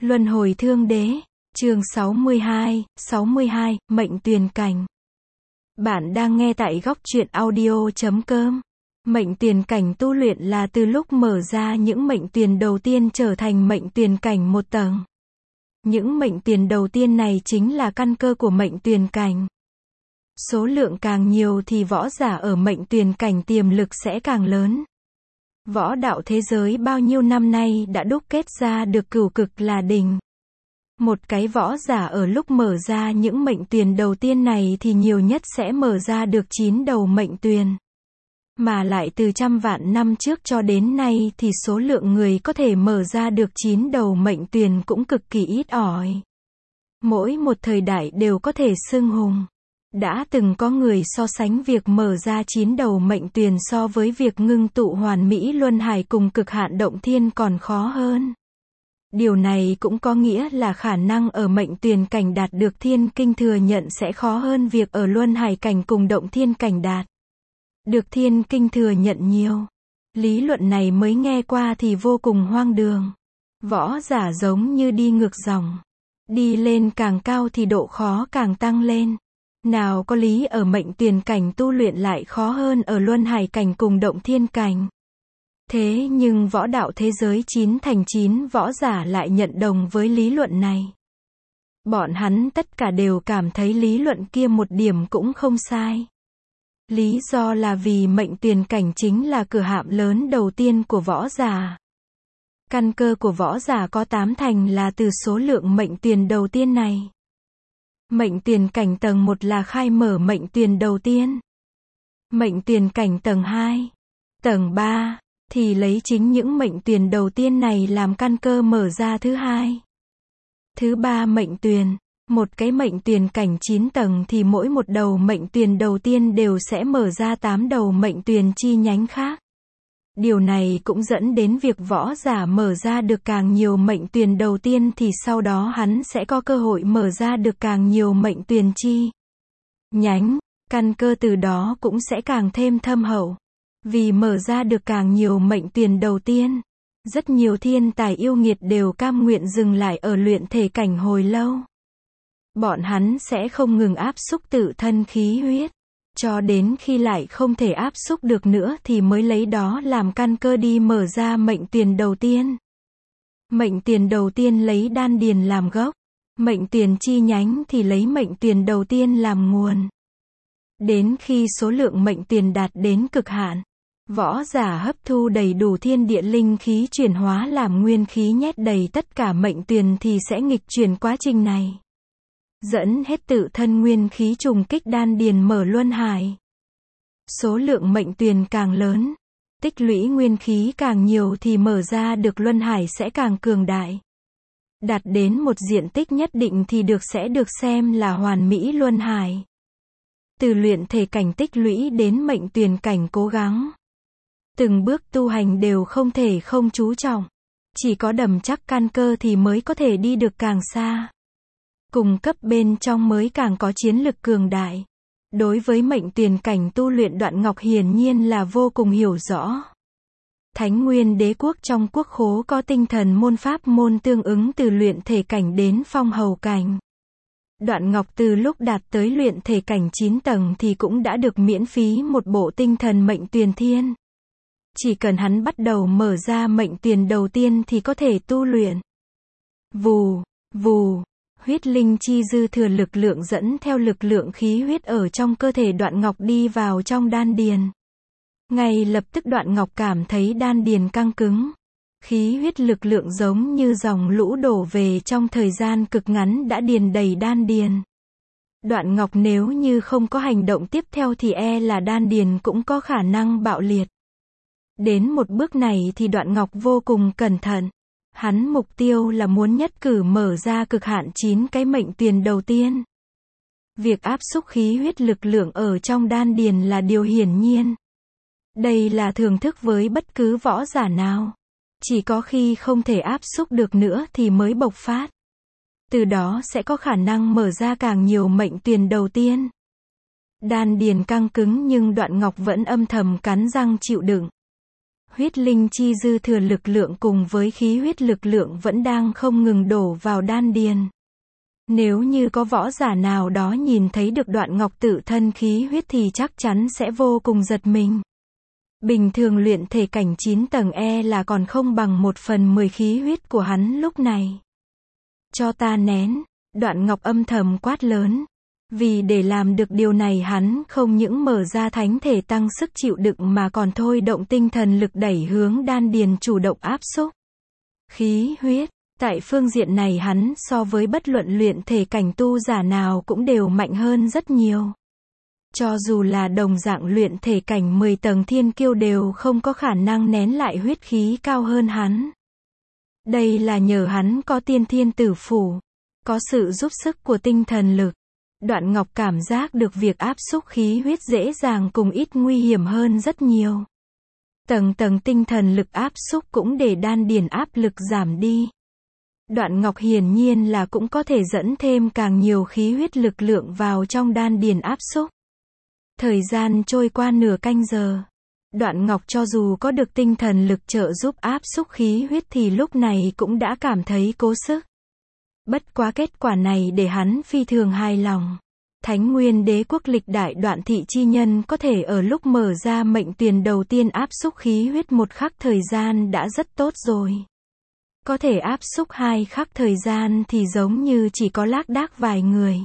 Luân hồi thương đế, chương 62, mệnh tuyền cảnh. Bạn đang nghe tại góc truyện audio.com. Mệnh tuyền cảnh tu luyện là từ lúc mở ra những mệnh tuyền đầu tiên trở thành mệnh tuyền cảnh một tầng. Những mệnh tuyền đầu tiên này chính là căn cơ của mệnh tuyền cảnh. Số lượng càng nhiều thì võ giả ở mệnh tuyền cảnh tiềm lực sẽ càng lớn. Võ đạo thế giới bao nhiêu năm nay đã đúc kết ra được cửu cực là đỉnh. Một cái võ giả ở lúc mở ra những mệnh tuyền đầu tiên này thì nhiều nhất sẽ mở ra được 9 đầu mệnh tuyền. Mà lại từ trăm vạn năm trước cho đến nay thì số lượng người có thể mở ra được 9 đầu mệnh tuyền cũng cực kỳ ít ỏi. Mỗi một thời đại đều có thể xưng hùng. Đã từng có người so sánh việc mở ra 9 đầu mệnh tuyền so với việc ngưng tụ hoàn mỹ luân hải cùng cực hạn động thiên còn khó hơn. Điều này cũng có nghĩa là khả năng ở mệnh tuyền cảnh đạt được thiên kinh thừa nhận sẽ khó hơn việc ở luân hải cảnh cùng động thiên cảnh đạt được thiên kinh thừa nhận nhiều. Lý luận này mới nghe qua thì vô cùng hoang đường. Võ giả giống như đi ngược dòng. Đi lên càng cao thì độ khó càng tăng lên. Nào có lý ở mệnh tuyền cảnh tu luyện lại khó hơn ở luân hải cảnh cùng động thiên cảnh. Thế nhưng võ đạo thế giới 9 thành 9 võ giả lại nhận đồng với lý luận này. Bọn hắn tất cả đều cảm thấy lý luận kia một điểm cũng không sai. Lý do là vì mệnh tuyền cảnh chính là cửa hạm lớn đầu tiên của võ giả. Căn cơ của võ giả có 8 thành là từ số lượng mệnh tuyền đầu tiên này. Mệnh tuyền cảnh tầng 1 là khai mở mệnh tuyền đầu tiên. Mệnh tuyền cảnh tầng 2, tầng 3 thì lấy chính những mệnh tuyền đầu tiên này làm căn cơ mở ra thứ hai. Thứ ba mệnh tuyền, một cái mệnh tuyền cảnh 9 tầng thì mỗi một đầu mệnh tuyền đầu tiên đều sẽ mở ra 8 đầu mệnh tuyền chi nhánh khác. Điều này cũng dẫn đến việc võ giả mở ra được càng nhiều mệnh tuyền đầu tiên thì sau đó hắn sẽ có cơ hội mở ra được càng nhiều mệnh tuyền chi nhánh, căn cơ từ đó cũng sẽ càng thêm thâm hậu. Vì mở ra được càng nhiều mệnh tuyền đầu tiên, rất nhiều thiên tài yêu nghiệt đều cam nguyện dừng lại ở luyện thể cảnh hồi lâu. Bọn hắn sẽ không ngừng áp xúc tự thân khí huyết, cho đến khi lại không thể áp xúc được nữa thì mới lấy đó làm căn cơ đi mở ra mệnh tuyền đầu tiên. Mệnh tuyền đầu tiên lấy đan điền làm gốc, mệnh tuyền chi nhánh thì lấy mệnh tuyền đầu tiên làm nguồn. Đến khi số lượng mệnh tuyền đạt đến cực hạn, võ giả hấp thu đầy đủ thiên địa linh khí chuyển hóa làm nguyên khí nhét đầy tất cả mệnh tuyền thì sẽ nghịch chuyển quá trình này. Dẫn hết tự thân nguyên khí trùng kích đan điền mở luân hải. Số lượng mệnh tuyền càng lớn, tích lũy nguyên khí càng nhiều thì mở ra được luân hải sẽ càng cường đại. Đạt đến một diện tích nhất định thì sẽ được xem là hoàn mỹ luân hải. Từ luyện thể cảnh tích lũy đến mệnh tuyền cảnh cố gắng. Từng bước tu hành đều không thể không chú trọng. Chỉ có đầm chắc căn cơ thì mới có thể đi được càng xa. Cùng cấp bên trong mới càng có chiến lực cường đại. Đối với mệnh tuyền cảnh tu luyện Đoạn Ngọc hiển nhiên là vô cùng hiểu rõ. Thánh Nguyên Đế quốc trong quốc khố có tinh thần môn pháp môn tương ứng từ luyện thể cảnh đến phong hầu cảnh. Đoạn Ngọc từ lúc đạt tới luyện thể cảnh 9 tầng thì cũng đã được miễn phí một bộ tinh thần mệnh tuyền thiên. Chỉ cần hắn bắt đầu mở ra mệnh tuyền đầu tiên thì có thể tu luyện. Vù, vù, huyết linh chi dư thừa lực lượng dẫn theo lực lượng khí huyết ở trong cơ thể Đoạn Ngọc đi vào trong đan điền. Ngay lập tức Đoạn Ngọc cảm thấy đan điền căng cứng. Khí huyết lực lượng giống như dòng lũ đổ về trong thời gian cực ngắn đã điền đầy đan điền. Đoạn Ngọc nếu như không có hành động tiếp theo thì là đan điền cũng có khả năng bạo liệt. Đến một bước này thì Đoạn Ngọc vô cùng cẩn thận. Hắn mục tiêu là muốn nhất cử mở ra cực hạn 9 cái mệnh tuyền đầu tiên. Việc áp xúc khí huyết lực lượng ở trong đan điền là điều hiển nhiên. Đây là thường thức với bất cứ võ giả nào. Chỉ có khi không thể áp xúc được nữa thì mới bộc phát. Từ đó sẽ có khả năng mở ra càng nhiều mệnh tuyền đầu tiên. Đan điền căng cứng nhưng Đoạn Ngọc vẫn âm thầm cắn răng chịu đựng. Huyết linh chi dư thừa lực lượng cùng với khí huyết lực lượng vẫn đang không ngừng đổ vào đan điền. Nếu như có võ giả nào đó nhìn thấy được Đoạn Ngọc tự thân khí huyết thì chắc chắn sẽ vô cùng giật mình. Bình thường luyện thể cảnh 9 tầng là còn không bằng 1/10 khí huyết của hắn lúc này. Cho ta nén, Đoạn Ngọc âm thầm quát lớn. Vì để làm được điều này hắn không những mở ra thánh thể tăng sức chịu đựng mà còn thôi động tinh thần lực đẩy hướng đan điền chủ động áp xúc khí huyết. Tại phương diện này hắn so với bất luận luyện thể cảnh tu giả nào cũng đều mạnh hơn rất nhiều. Cho dù là đồng dạng luyện thể cảnh 10 tầng thiên kiêu đều không có khả năng nén lại huyết khí cao hơn hắn. Đây là nhờ hắn có tiên thiên tử phủ, có sự giúp sức của tinh thần lực. Đoạn Ngọc cảm giác được việc áp xúc khí huyết dễ dàng cùng ít nguy hiểm hơn rất nhiều. Tầng tầng tinh thần lực áp xúc cũng để đan điền áp lực giảm đi. Đoạn Ngọc hiển nhiên là cũng có thể dẫn thêm càng nhiều khí huyết lực lượng vào trong đan điền áp xúc. Thời gian trôi qua nửa canh giờ. Đoạn Ngọc cho dù có được tinh thần lực trợ giúp áp xúc khí huyết thì lúc này cũng đã cảm thấy cố sức. Bất quá kết quả này để hắn phi thường hài lòng. Thánh Nguyên Đế quốc lịch đại Đoạn thị chi nhân có thể ở lúc mở ra mệnh tuyền đầu tiên áp xúc khí huyết 1 khắc thời gian đã rất tốt rồi. Có thể áp xúc 2 khắc thời gian thì giống như chỉ có lác đác vài người.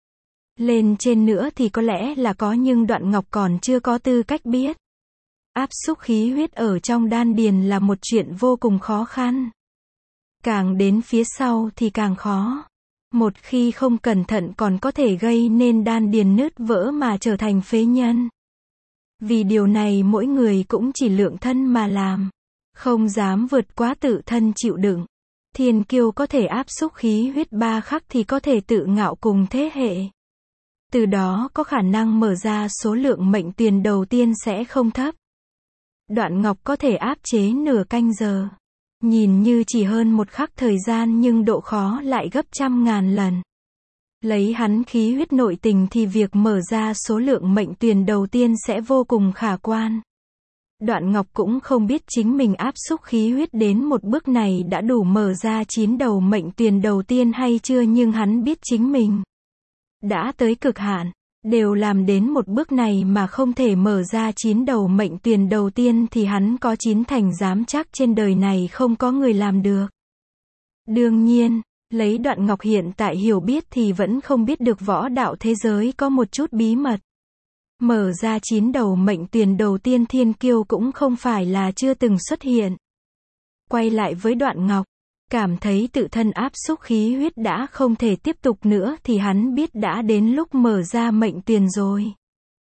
Lên trên nữa thì có lẽ là có nhưng Đoạn Ngọc còn chưa có tư cách biết. Áp xúc khí huyết ở trong đan điền là một chuyện vô cùng khó khăn. Càng đến phía sau thì càng khó. Một khi không cẩn thận còn có thể gây nên đan điền nứt vỡ mà trở thành phế nhân. Vì điều này mỗi người cũng chỉ lượng thân mà làm. Không dám vượt quá tự thân chịu đựng. Thiên kiêu có thể áp xúc khí huyết 3 khắc thì có thể tự ngạo cùng thế hệ. Từ đó có khả năng mở ra số lượng mệnh tuyền đầu tiên sẽ không thấp. Đoạn Ngọc có thể áp chế nửa canh giờ. Nhìn như chỉ hơn 1 khắc thời gian nhưng độ khó lại gấp trăm ngàn lần. Lấy hắn khí huyết nội tình thì việc mở ra số lượng mệnh tuyền đầu tiên sẽ vô cùng khả quan. Đoạn Ngọc cũng không biết chính mình áp xúc khí huyết đến một bước này đã đủ mở ra 9 đầu mệnh tuyền đầu tiên hay chưa, nhưng hắn biết chính mình đã tới cực hạn. Đều làm đến một bước này mà không thể mở ra 9 đầu mệnh tuyền đầu tiên thì hắn có 9 thành dám chắc trên đời này không có người làm được. Đương nhiên, lấy Đoạn Ngọc hiện tại hiểu biết thì vẫn không biết được võ đạo thế giới có một chút bí mật. Mở ra 9 đầu mệnh tuyền đầu tiên thiên kiêu cũng không phải là chưa từng xuất hiện. Quay lại với Đoạn Ngọc, cảm thấy tự thân áp xúc khí huyết đã không thể tiếp tục nữa thì hắn biết đã đến lúc mở ra mệnh tuyền rồi.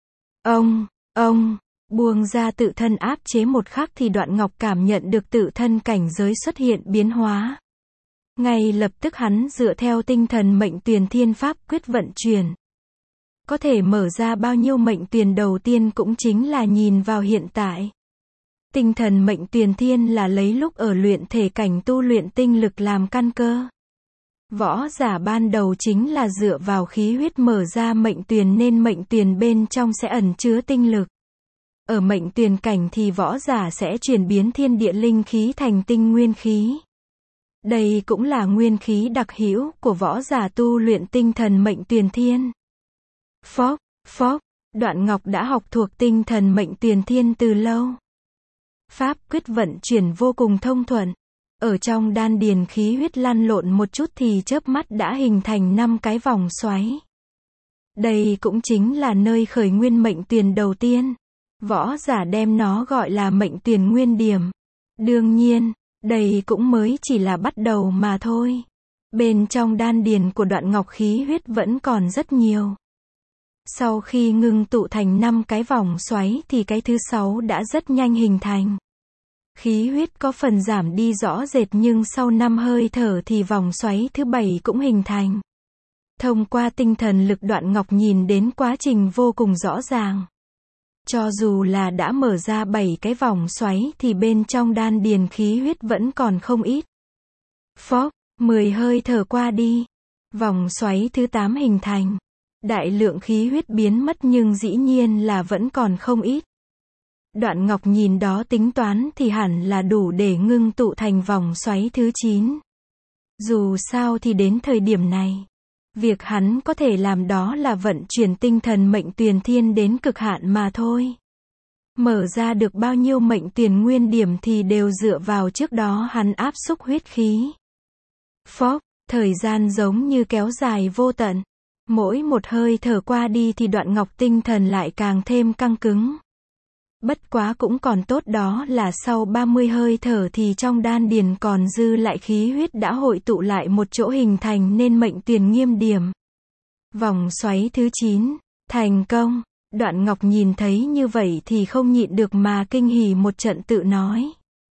Ông, buông ra tự thân áp chế 1 khắc thì Đoạn Ngọc cảm nhận được tự thân cảnh giới xuất hiện biến hóa. Ngay lập tức hắn dựa theo tinh thần mệnh tuyền thiên pháp quyết vận chuyển. Có thể mở ra bao nhiêu mệnh tuyền đầu tiên cũng chính là nhìn vào hiện tại. Tinh thần mệnh tuyền thiên là lấy lúc ở luyện thể cảnh tu luyện tinh lực làm căn cơ. Võ giả ban đầu chính là dựa vào khí huyết mở ra mệnh tuyền nên mệnh tuyền bên trong sẽ ẩn chứa tinh lực. Ở mệnh tuyền cảnh thì võ giả sẽ chuyển biến thiên địa linh khí thành tinh nguyên khí. Đây cũng là nguyên khí đặc hữu của võ giả tu luyện tinh thần mệnh tuyền thiên. Phốc, Đoạn Ngọc đã học thuộc tinh thần mệnh tuyền thiên từ lâu. Pháp quyết vận chuyển vô cùng thông thuận. Ở trong đan điền khí huyết lăn lộn một chút thì chớp mắt đã hình thành 5 cái vòng xoáy. Đây cũng chính là nơi khởi nguyên mệnh tuyền đầu tiên. Võ giả đem nó gọi là mệnh tuyền nguyên điểm. Đương nhiên, đây cũng mới chỉ là bắt đầu mà thôi. Bên trong đan điền của Đoạn Ngọc khí huyết vẫn còn rất nhiều. Sau khi ngưng tụ thành 5 cái vòng xoáy thì cái thứ 6 đã rất nhanh hình thành. Khí huyết có phần giảm đi rõ rệt nhưng sau 5 hơi thở thì vòng xoáy thứ 7 cũng hình thành. Thông qua tinh thần lực Đoạn Ngọc nhìn đến quá trình vô cùng rõ ràng. Cho dù là đã mở ra 7 cái vòng xoáy thì bên trong đan điền khí huyết vẫn còn không ít. 10 hơi thở qua đi. Vòng xoáy thứ 8 hình thành. Đại lượng khí huyết biến mất nhưng dĩ nhiên là vẫn còn không ít. Đoạn Ngọc nhìn đó tính toán thì hẳn là đủ để ngưng tụ thành vòng xoáy thứ 9. Dù sao thì đến thời điểm này, việc hắn có thể làm đó là vận chuyển tinh thần mệnh tuyền thiên đến cực hạn mà thôi. Mở ra được bao nhiêu mệnh tuyền nguyên điểm thì đều dựa vào trước đó hắn áp xúc huyết khí. Phốc, thời gian giống như kéo dài vô tận. Mỗi một hơi thở qua đi thì Đoạn Ngọc tinh thần lại càng thêm căng cứng. Bất quá cũng còn tốt đó là sau 30 hơi thở thì trong đan điền còn dư lại khí huyết đã hội tụ lại một chỗ hình thành nên mệnh tuyền nghiêm điểm. Vòng xoáy thứ 9, thành công. Đoạn Ngọc nhìn thấy như vậy thì không nhịn được mà kinh hỉ một trận tự nói.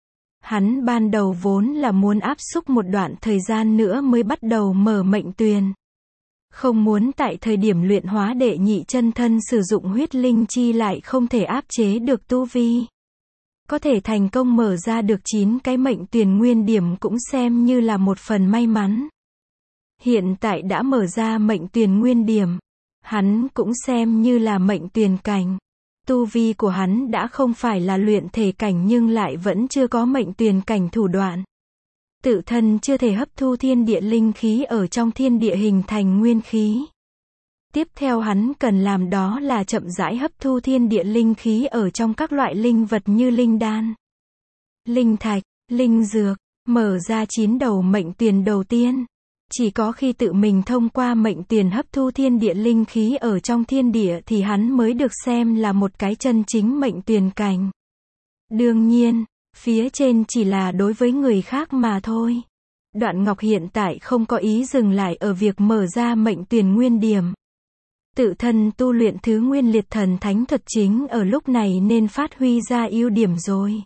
Hắn ban đầu vốn là muốn áp xúc một đoạn thời gian nữa mới bắt đầu mở mệnh tuyền. Không muốn tại thời điểm luyện hóa đệ nhị chân thân sử dụng huyết linh chi lại không thể áp chế được tu vi. Có thể thành công mở ra được 9 cái mệnh tuyền nguyên điểm cũng xem như là một phần may mắn. Hiện tại đã mở ra mệnh tuyền nguyên điểm. Hắn cũng xem như là mệnh tuyền cảnh. Tu vi của hắn đã không phải là luyện thể cảnh nhưng lại vẫn chưa có mệnh tuyền cảnh thủ đoạn. Tự thân chưa thể hấp thu thiên địa linh khí ở trong thiên địa hình thành nguyên khí. Tiếp theo hắn cần làm đó là chậm rãi hấp thu thiên địa linh khí ở trong các loại linh vật như linh đan, linh thạch, linh dược, mở ra 9 đầu mệnh tuyền đầu tiên. Chỉ có khi tự mình thông qua mệnh tuyền hấp thu thiên địa linh khí ở trong thiên địa thì hắn mới được xem là một cái chân chính mệnh tuyền cảnh. Đương nhiên, phía trên chỉ là đối với người khác mà thôi. Đoạn Ngọc hiện tại không có ý dừng lại ở việc mở ra mệnh tuyền nguyên điểm. Tự thân tu luyện thứ nguyên liệt thần thánh thuật chính ở lúc này nên phát huy ra ưu điểm rồi.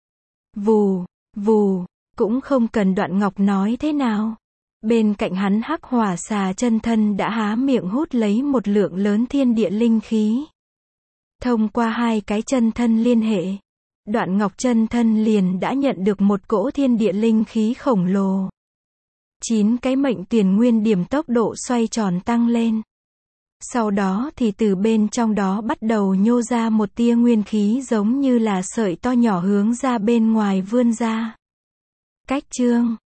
Vù, vù, cũng không cần Đoạn Ngọc nói thế nào. Bên cạnh hắn Hắc Hỏa Xà chân thân đã há miệng hút lấy một lượng lớn thiên địa linh khí. Thông qua 2 cái chân thân liên hệ, Đoạn Ngọc chân thân liền đã nhận được một cỗ thiên địa linh khí khổng lồ. 9 cái mệnh tuyền nguyên điểm tốc độ xoay tròn tăng lên. Sau đó thì từ bên trong đó bắt đầu nhô ra một tia nguyên khí giống như là sợi to nhỏ hướng ra bên ngoài vươn ra. Cách chương